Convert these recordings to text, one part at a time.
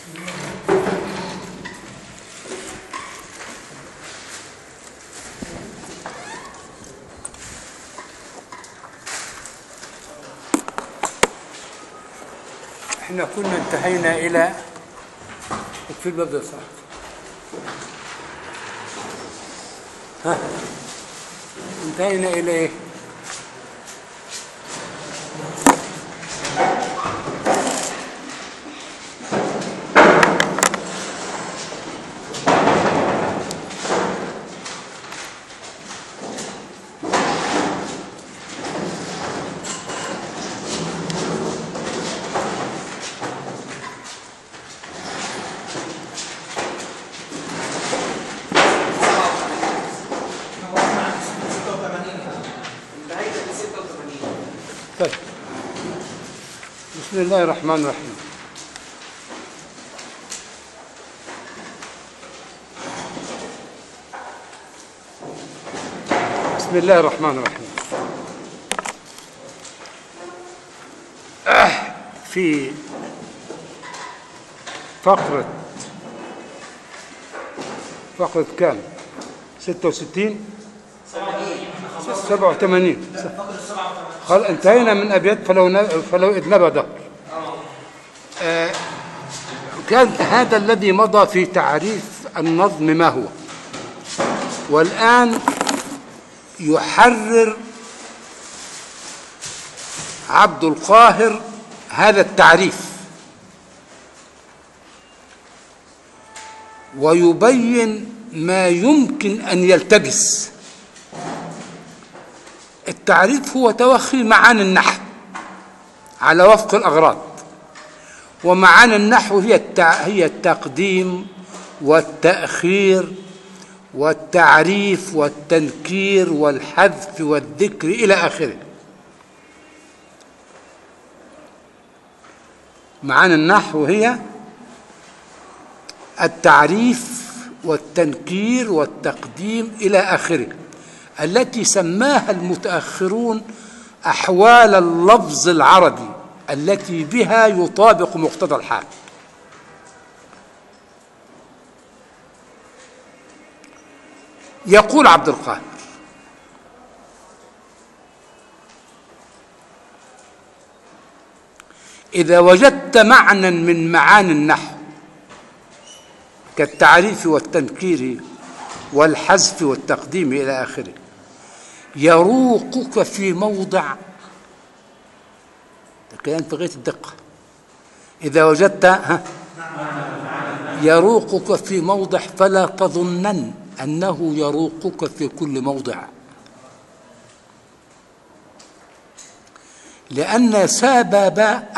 احنا كنا انتهينا إلى في الباب ده، صح؟ ها؟ انتهينا إلى إيه؟ طيب، بسم الله الرحمن الرحيم. بسم الله الرحمن الرحيم. في فقرة كام؟ 86 87 خلاص انتهينا من أبيات فلو إذ نبذ. كان هذا الذي مضى في تعريف النظم ما هو، والآن يحرر عبد القاهر هذا التعريف ويبين ما يمكن أن يلتبس. التعريف هو توخي معاني النحو على وفق الأغراض، ومعاني النحو هي التقديم والتأخير والتعريف والتنكير والحذف والذكر إلى آخره. معاني النحو هي التعريف والتنكير والتقديم إلى آخره، التي سماها المتأخرون أحوال اللفظ العربي التي بها يطابق مقتضى الحال. يقول عبد القاهر: إذا وجدت معنى من معاني النحو كالتعريف والتنكير والحذف والتقديم إلى آخره يروقك في موضع، كلام في غاية الدقة، إذا وجدت يروقك في موضع فلا تظنن أنه يروقك في كل موضع، لأن سبب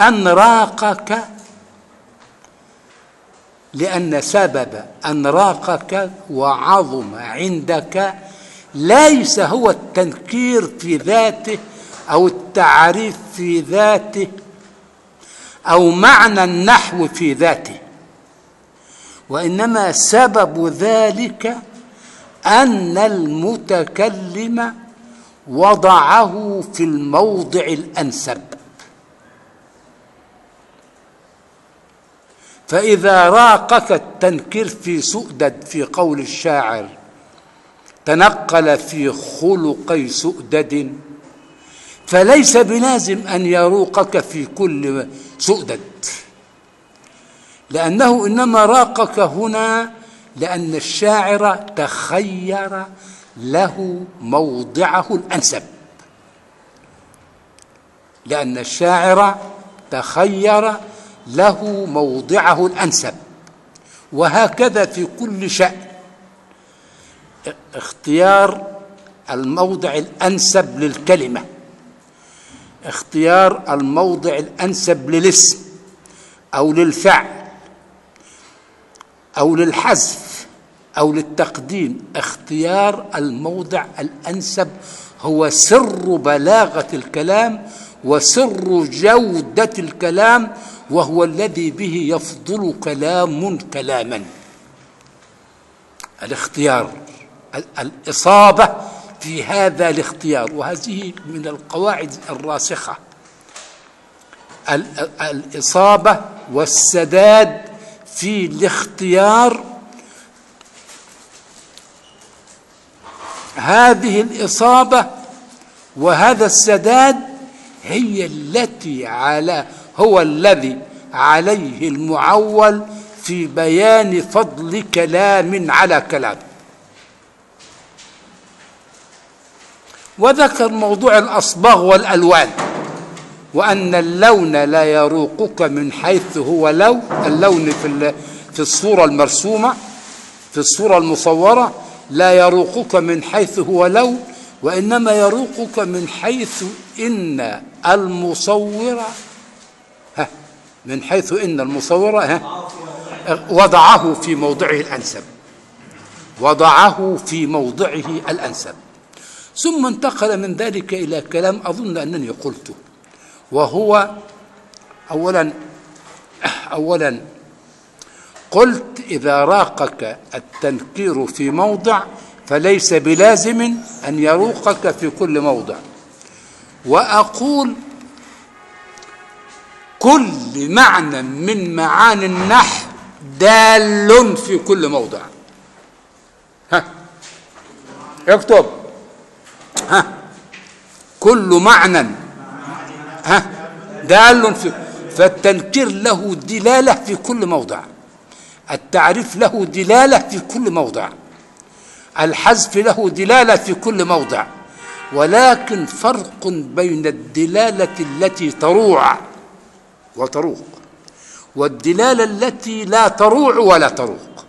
أن راقك وعظم عندك ليس هو التنكير في ذاته أو التعريف في ذاته أو معنى النحو في ذاته، وإنما سبب ذلك أن المتكلم وضعه في الموضع الأنسب. فإذا راقك التنكير في سؤدد في قول الشاعر: تنقل في خلقي سؤدد، فليس بلازم أن يروقك في كل سؤدد، لأنه إنما راقك هنا لأن الشاعر تخير له موضعه الأنسب، لأن الشاعر تخير له موضعه الأنسب. وهكذا في كل شأن، اختيار الموضع الأنسب للكلمة، اختيار الموضع الأنسب للاسم أو للفعل أو للحذف أو للتقديم، اختيار الموضع الأنسب هو سر بلاغة الكلام وسر جودة الكلام، وهو الذي به يفضل كلام كلاما. الاختيار، الإصابة في هذا الاختيار، وهذه من القواعد الراسخة، الإصابة والسداد في الاختيار هذه الإصابة وهذا السداد هي التي هو الذي عليه المعول في بيان فضل كلام على كلام. وذكر موضوع الأصباغ والألوان، وأن اللون لا يروقك من حيث هو اللون في الصورة المرسومة، في الصورة المصورة لا يروقك من حيث هو لون، وإنما يروقك من حيث إن المصور وضعه في موضعه الأنسب، وضعه في موضعه الأنسب. ثم انتقل من ذلك إلى كلام أظن أنني قلته، وهو أولا قلت إذا راقك التنكير في موضع فليس بلازم أن يروقك في كل موضع. وأقول كل معنى من معاني النحو دال في كل موضع. اكتب كل معنى دال في، فالتنكير له دلالة في كل موضع، التعريف له دلالة في كل موضع، الحذف له دلالة في كل موضع، ولكن فرق بين الدلالة التي تروع وتروق والدلالة التي لا تروع ولا تروق.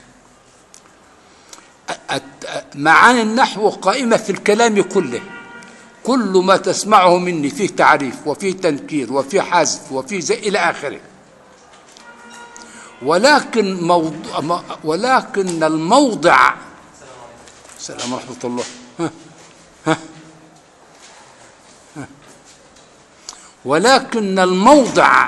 معاني النحو قائمة في الكلام كله، كل ما تسمعه مني فيه تعريف وفيه تنكير وفيه حذف وفيه زي إلى آخره. ولكن الموضع، السلام ورحمة الله، ولكن الموضع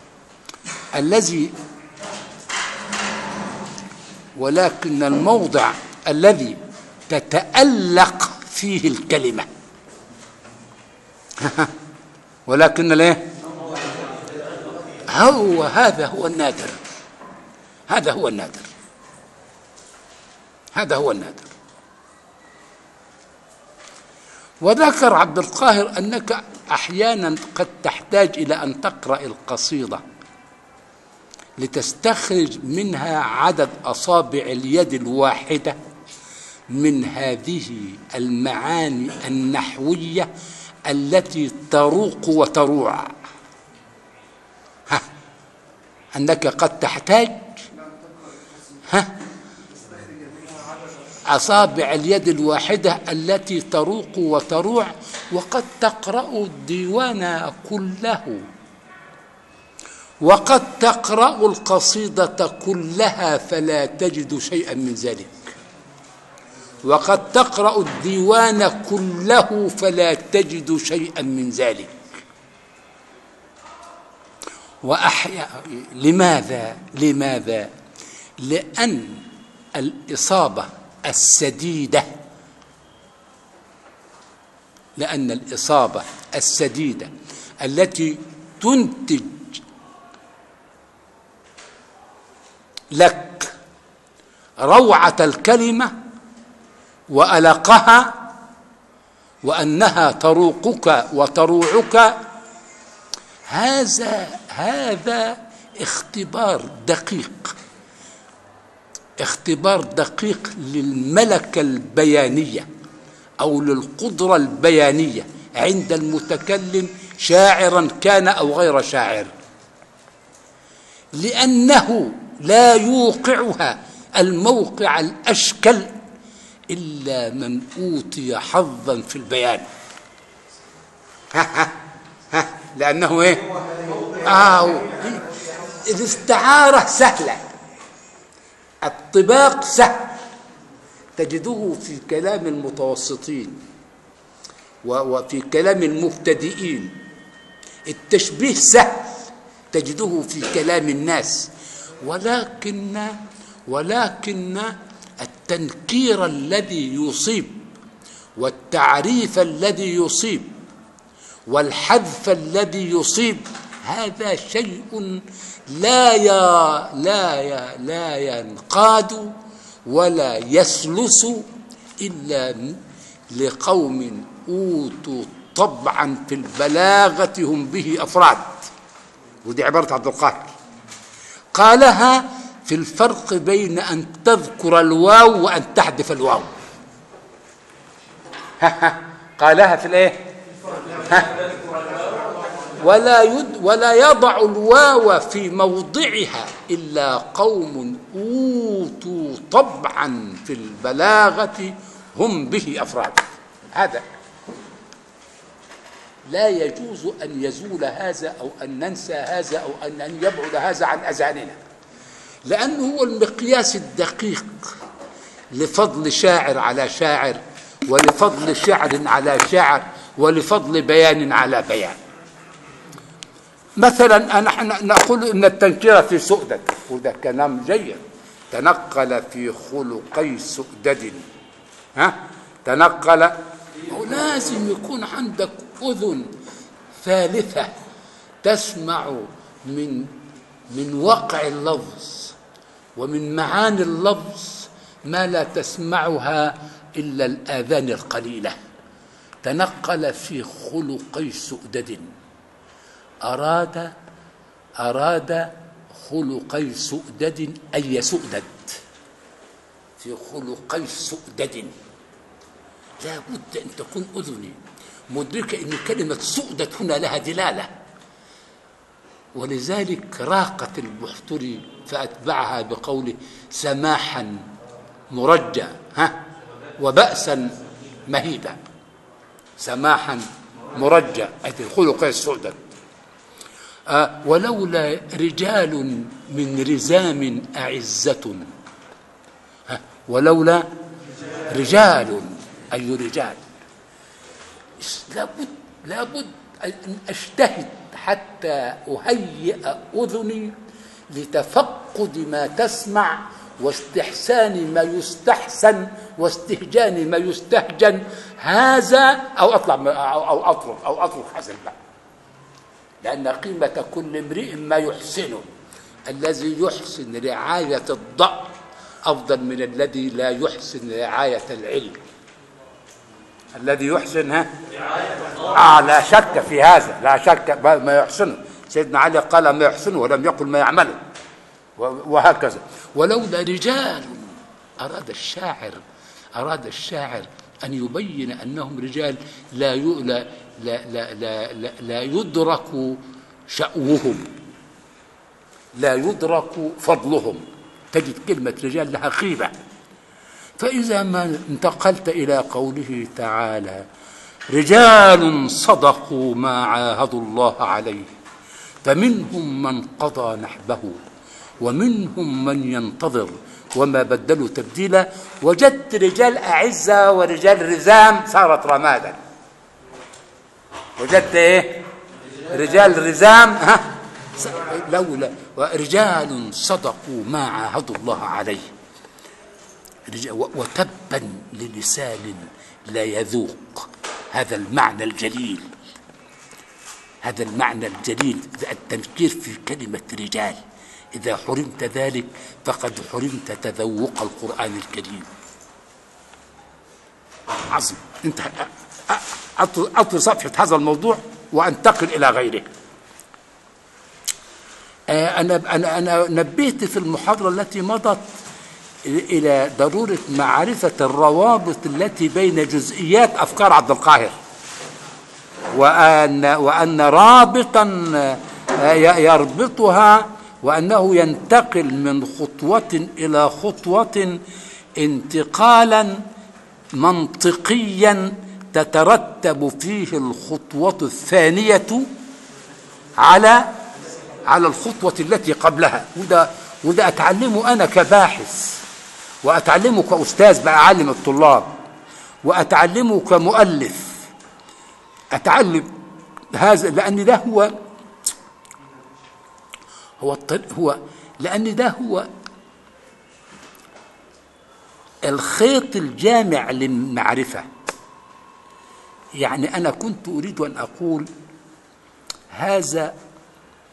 الذي تتألق فيه الكلمة ولكن ليه هذا هو النادر، هذا هو النادر. وذكر عبد القاهر أنك أحيانا قد تحتاج إلى أن تقرأ القصيدة لتستخرج منها عدد أصابع اليد الواحدة من هذه المعاني النحوية التي تروق وتروع. أنك قد تحتاج أصابع اليد الواحدة التي تروق وتروع، وقد تقرأ الديوان كله، وقد تقرأ القصيدة كلها فلا تجد شيئا من ذلك، وقد تقرأ الديوان كله فلا تجد شيئا من ذلك. لماذا؟ لأن الإصابة السديدة التي تنتج لك روعة الكلمة وألقها وأنها تروقك وتروعك، هذا اختبار دقيق للملكة البيانية أو للقدرة البيانية عند المتكلم، شاعرا كان أو غير شاعر، لأنه لا يوقعها الموقع الأشكل إلا من أوتي حظا في البيان. لأنه الاستعارة سهلة، الطباق سهل، تجده في كلام المتوسطين وفي كلام المبتدئين. التشبيه سهل، تجده في كلام الناس، ولكن التنكير الذي يصيب والتعريف الذي يصيب والحذف الذي يصيب هذا شيء لا ينقاد ولا يسلس إلا لقوم أوتوا طبعا في البلاغة هم به أفراد. ودي عبارة عبد القاهر قالها في الفرق بين أن تذكر الواو وأن تحذف الواو. قالها في الايه؟ ولا يضع الواو في موضعها إلا قوم أوتوا طبعا في البلاغة هم به أفراد. هذا لا يجوز أن يزول هذا أو أن ننسى هذا أو أن يبعد هذا عن أذهاننا، لأنه هو المقياس الدقيق لفضل شاعر على شاعر، ولفضل شعر على شعر، ولفضل بيان على بيان. مثلا نحن نقول إن التنكير في سؤدد، وده كلام جيد، تنقل في خلقي سؤدد. تنقل، ولازم يكون عندك أذن ثالثة تسمع من وقع اللفظ ومن معاني اللفظ ما لا تسمعها إلا الآذان القليلة. تنقل في خلقي سؤدد، أراد خلقي سؤدد أي سؤدد، في خلقي سؤدد. لا بد أن تكون أذني مدركة أن كلمة سؤدد هنا لها دلالة، ولذلك راقت البحتري فأتبعها بقوله سماحا مرجى وبأسا مهيبا. سماحا مرجى أي خلق السؤدد. ولولا رجال من رزام أعزة، ولولا رجال أي رجال. لابد أن أجتهد حتى أهيئ أذني لتفقد ما تسمع واستحسان ما يستحسن واستهجان ما يستهجن. هذا أو أطلع أو أترك حسن بقى، لأن قيمة كل امرئ ما يحسنه. الذي يحسن رعاية الضأن أفضل من الذي لا يحسن رعاية العلم. الذي يحسن لا شك في هذا، لا شك ما يحسنه. سيدنا علي قال ما يحسنه ولم يقل ما يعمله، وهكذا. ولولا رجال، أراد الشاعر أن يبين أنهم رجال لا يدرك شأوهم، لا يدرك فضلهم. تجد كلمة رجال لها قيمة. فإذا ما انتقلت إلى قوله تعالى رجال صدقوا ما عاهدوا الله عليه فمنهم من قضى نحبه ومنهم من ينتظر وما بدلوا تبديلا، وجدت رجال أعزة ورجال رزام صارت رمادا. وجدت إيه؟ رجال رزام لولا ورجال صدقوا ما عاهدوا الله عليه. وتبا للسان لا يذوق هذا المعنى الجليل، هذا المعنى الجليل، التنكير في كلمة رجال. إذا حرمت ذلك فقد حرمت تذوق القرآن الكريم. عظيم. انت أطل صفحة هذا الموضوع وأنتقل إلى غيره. أنا نبهت في المحاضرة التي مضت إلى ضرورة معرفة الروابط التي بين جزئيات أفكار عبد القاهر، وأن رابطا يربطها، وأنه ينتقل من خطوة إلى خطوة انتقالا منطقيا تترتب فيه الخطوة الثانية على الخطوة التي قبلها. وده أتعلمه أنا كباحث، وأتعلمه كأستاذ بأعلم الطلاب، وأتعلمه كمؤلف. أتعلم هذا لأن ده هو لأن ده هو الخيط الجامع للمعرفة. يعني أنا كنت أريد أن أقول هذا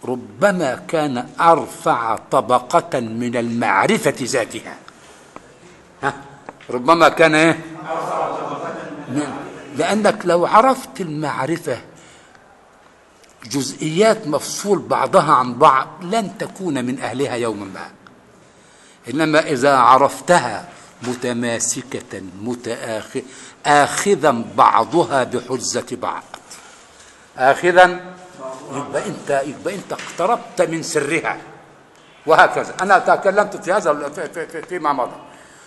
ربما كان أرفع طبقة من المعرفة ذاتها. ربما كان إيه؟ لأنك لو عرفت المعرفة جزئيات مفصول بعضها عن بعض لن تكون من أهلها يوما ما. إنما إذا عرفتها متماسكة آخذا بعضها بحجة بعض، آخذا، يبقى أنت اقتربت من سرها. وهكذا أنا تكلمت في هذا فيما مضى.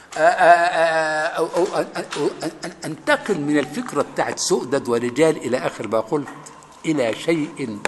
أنتقل من الفكرة بتاعت سؤدد ورجال إلى آخر ما قلت إلى شيء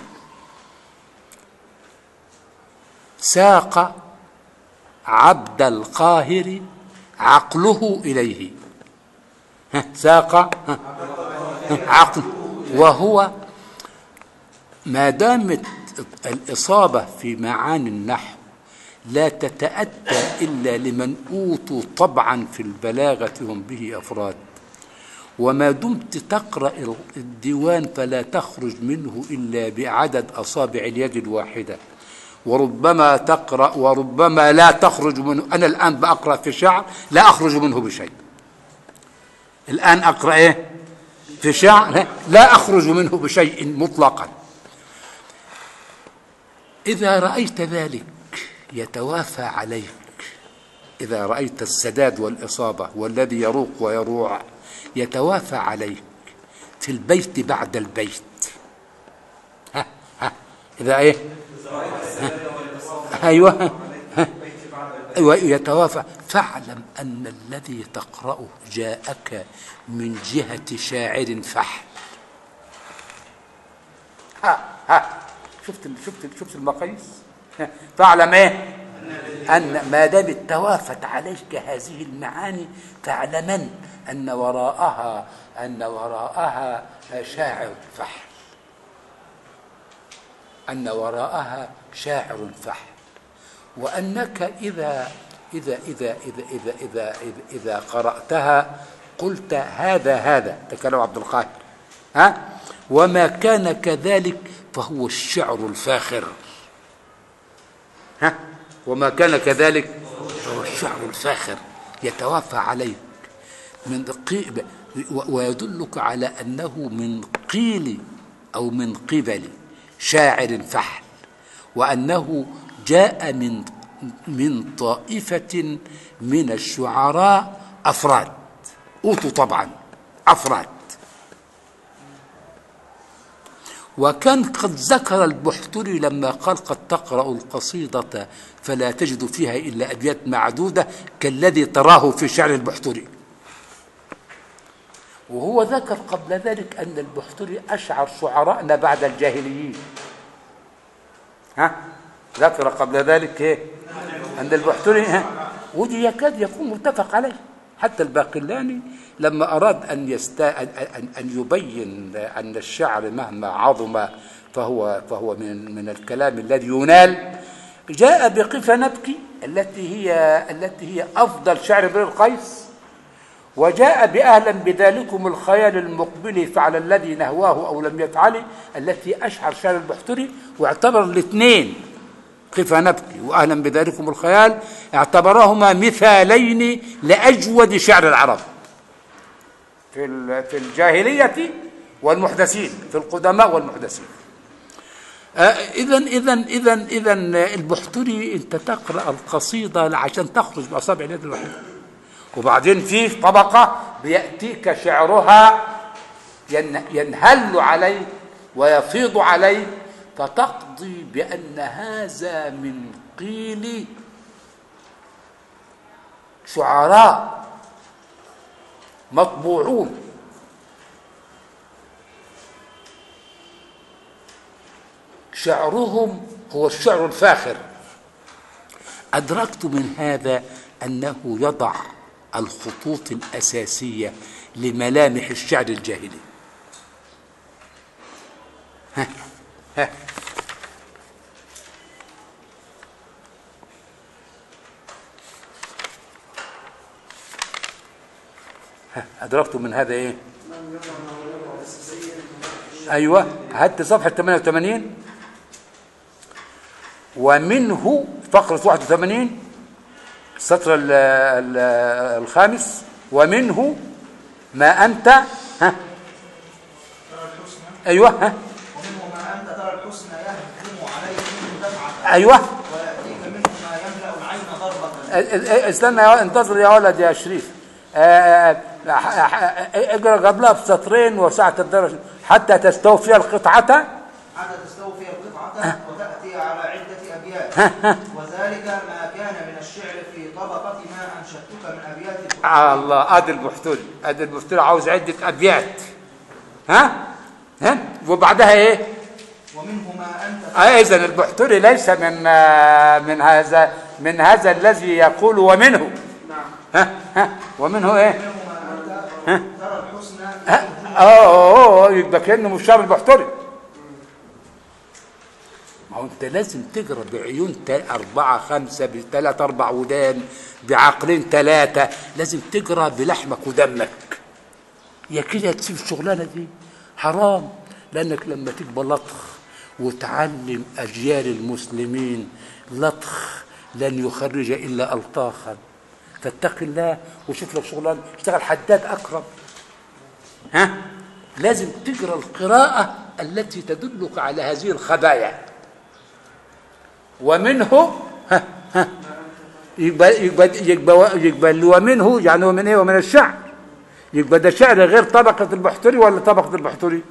ساق عبد القاهر عقله إليه. ساق عقل، وهو ما دامت الإصابة في معاني النحو لا تتأتى إلا لمن أوتوا طبعا في البلاغة هم به أفراد، وما دمت تقرأ الديوان فلا تخرج منه إلا بعدد أصابع اليد الواحدة، وربما تقرأ وربما لا تخرج منه. أنا الآن بأقرأ في شعر لا أخرج منه بشيء. الآن أقرأ إيه؟ في شعر لا أخرج منه بشيء مطلقا. إذا رأيت ذلك يتوافى عليك، إذا رأيت السداد والإصابة والذي يروق ويروع يتوافى عليك في البيت بعد البيت. إذا إيه؟ أيوة، يتوافى. فاعلم أن الذي تقرأه جاءك من جهة شاعر فحل. شفت المقاييس؟ فاعلم ايه؟ ان ما دام توافت عليك هذه المعاني فاعلمن ان وراءها شاعر فحل، ان وراءها شاعر فحل، وانك اذا قرأتها قلت هذا تكلم عبد القاهر، وما كان كذلك فهو الشعر الفاخر. وما كان كذلك فهو الشعر الفاخر يتوافى عليك من قيل، ويدلك على أنه من قيل أو من قبل شاعر فحل، وأنه جاء من طائفة من الشعراء أفراد، أوتوا طبعا أفراد. وكان قد ذكر البحتري لما قال قد تقرأ القصيدة فلا تجد فيها إلا أبيات معدودة كالذي تراه في شعر البحتري. وهو ذكر قبل ذلك أن البحتري أشعر شعراءنا بعد الجاهليين. ذكر قبل ذلك إيه؟ أن البحتري ودي يكاد يكون متفق عليه. حتى الباقلاني لما أراد أن يبين أن الشعر مهما عظم فهو من الكلام الذي ينال، جاء بقفا نبكي التي هي أفضل شعر ابن القيس، وجاء بأهلا بذلكم الخيال المقبل فعل الذي نهواه أو لم يفعله التي أشعر شعر البحتري، واعتبر الاثنين قفا نبكي وأهلا بذلكم الخيال اعتبرهما مثالين لأجود شعر العرب في الجاهلية والمحدثين، في القدماء والمحدثين. إذا البحتري أنت تقرأ القصيدة عشان تخرج بأصابع اليد الواحدة، وبعدين فيه طبقة بيأتيك شعرها ينهل عليك ويفيض عليك فتقضي بأن هذا من قيل شعراء مطبوعون. شعرهم هو الشعر الفاخر. أدركت من هذا أنه يضع الخطوط الأساسية لملامح الشعر الجاهلي. أدركت من هذا إيه؟ أيوة، هات صفحة 88. ومنه فقرة 81 السطر الخامس، ومنه ما أنت ها أيوه ها ومنه ما أنت ترى الحسن يهجم عليك منه دفعة أيوه ويأتيك منه ما يملأ العين ضربة. استنى انتظر يا ولد يا شريف. اقرا قبلها بسطرين وسعة الدرجة حتى تستوفي القطعة وتأتي على عدة أبيات. وذلك ما كان من الشعر في طبقة ما أنشدتك من أبيات الله. ادي البحتري عاوز عدة أبيات. ها وبعدها ايه؟ ومنه ما أنت إذن البحتري ليس من هذا الذي يقول ومنه. ومنه ايه؟ ومنه ما أنت ترى الحسن يبقى كأنه مش شر البحتري. ما هو انت لازم تقرا بعيون 4 5 ب3 4 ودان بعقلين 3، لازم تقرا بلحمك ودمك. يا كده تسيب الشغلانه دي حرام، لانك لما تبقى لطخ وتعلم اجيال المسلمين لطخ لن يخرج الا الطاخا. فاتق الله وشوف لك شغلانه، اشتغل حداد اقرب. لازم تقرا القراءه التي تدلك على هذه الخبايا. ومنه يقبل ومنه يعني ومن ايه؟ ومن الشعر. يبقى ده شعر غير طبقة البحتري ولا طبقة البحتري؟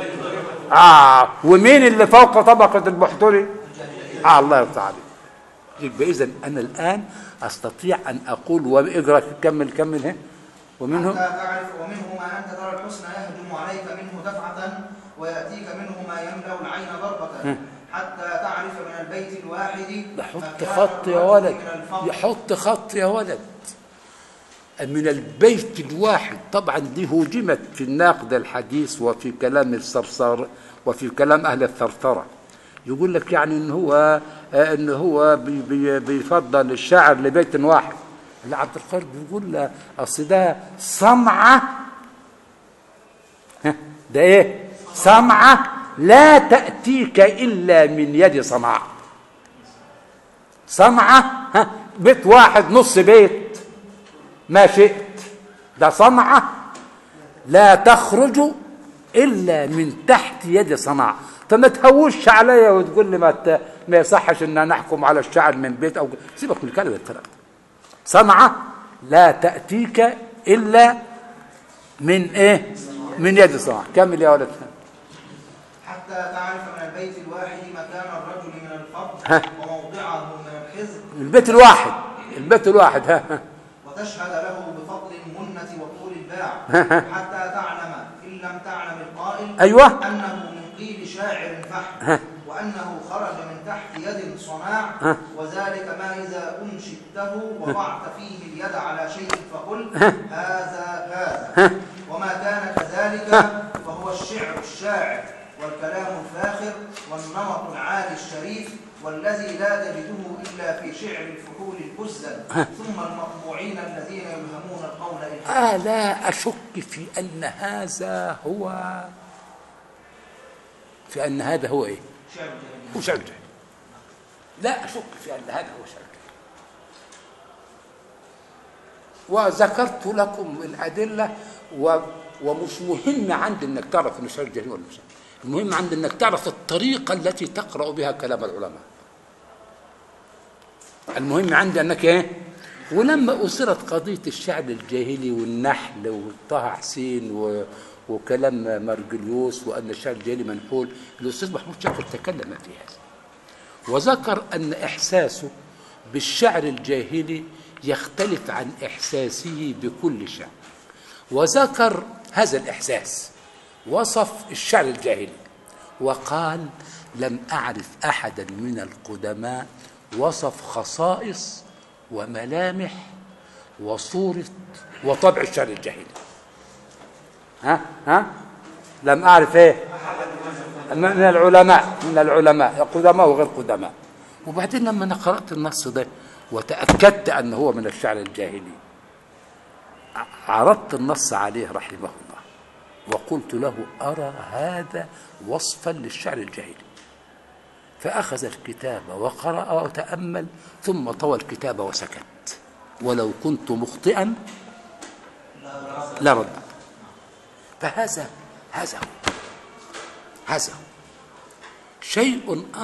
ومين اللي فوق طبقة البحتري؟ الله يفتح عليك. يبقى إذا أنا الآن أستطيع أن أقول واقرأ كمل هنا. ومنه تعرف ومنه ما أنت ترى الحسن يهجم عليك منه دفعة ويأتيك منه ما يملأ العين ضربة حتى تعرف من البيت الواحد. يحط خط يا ولد، يحط خط يا ولد. من البيت الواحد طبعا دي هوجمت في الناقد الحديث وفي كلام الصرصار وفي كلام أهل الثرثرة. يقول لك يعني إن هو بيفضل الشاعر لبيت واحد. لا، عبد القادر بيقول أصل ده صنعة. ده إيه؟ صنعة لا تأتيك إلا من يد صنعاء. صنعة بيت واحد نص بيت ما شئت، ده صنعة لا تخرج إلا من تحت يد صنعاء. فما تهوش عليا وتقول لي ما يصحش ان نحكم على الشعر من بيت او سيبك من الكلام الفرق. صنعة لا تأتيك إلا من ايه؟ من يد صنعاء. كمل يا ولد. حتى تعرف من البيت الواحد مكان الرجل من الفضل وموضعه من الحزب. البيت الواحد وتشهد له بفضل المنة وطول الباع حتى تعلم إن لم تعلم القائل أيوة أنه من قيل شاعر فحم وأنه خرج من تحت يد صناع. وذلك ما إذا أنشدته وضعت فيه اليد على شيء فقل هذا وما كان كذلك فهو الشعر الشاعر والكلام الفاخر والنمط العالي الشريف والذي لا تجده إلا في شعر الفحول البزل ثم المطبوعين الذين يلهمون القول لا أشك في أن هذا هو إيه؟ هو شعر الجاهلية. لا أشك في أن هذا هو شعر الجاهلية. وذكرت لكم الأدلة ومش مهم عندي أنك تعرف أن شعر الجاهلية ولا مش. المهم عندي أنك تعرف الطريقة التي تقرأ بها كلام العلماء. المهم عندي أنك إيه؟ ولما أثرت قضية الشعر الجاهلي والنحل وطه حسين وكلام مرجليوس وأن الشعر الجاهلي منحول، الأستاذ محمود شاكر تكلم في هذا وذكر أن إحساسه بالشعر الجاهلي يختلف عن إحساسه بكل شعر، وذكر هذا الإحساس، وصف الشعر الجاهلي وقال لم أعرف أحدا من القدماء وصف خصائص وملامح وصورة وطبع الشعر الجاهلي. لم أعرف إيه من العلماء قدماء وغير قدماء. وبعدين لما أنا قرأت النص ده وتأكدت أنه هو من الشعر الجاهلي عرضت النص عليه رحمه الله وقلت له أرى هذا وصفا للشعر الجاهلي. فأخذ الكتاب وقرأ وتأمل ثم طوى الكتاب وسكت. ولو كنت مخطئا لرد. فهذا هو شيء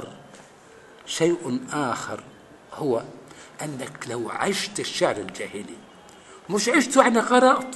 آخر هو أنك لو عشت الشعر الجاهلي، مش عشته يعني قرأته،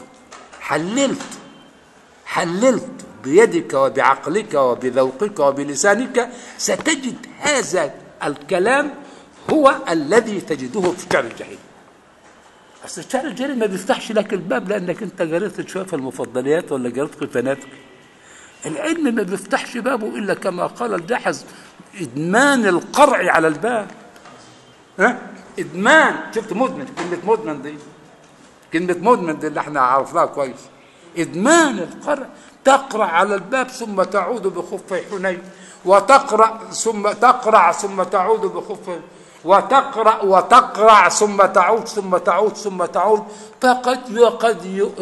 حللت بيدك وبعقلك وبذوقك وبلسانك، ستجد هذا الكلام هو الذي تجده في الشعر الجاهلي. أصل الشعر الجاهلي ما بيفتحش لك الباب لأنك أنت قريت شوية في المفضليات ولا قريت قفناتك. العلم ما بيفتحش بابه إلا كما قال الجحظ: إدمان القرع على الباب. إدمان. شفت مدمن، كلمة مدمن دي اللي احنا عرفناها كويس. إدمان القرع، تقرع على الباب ثم تعود بخف حنين، وتقرع ثم تقرع ثم تعود بخف، وتقرع ثم تعود ثم تعود ثم تعود، فقد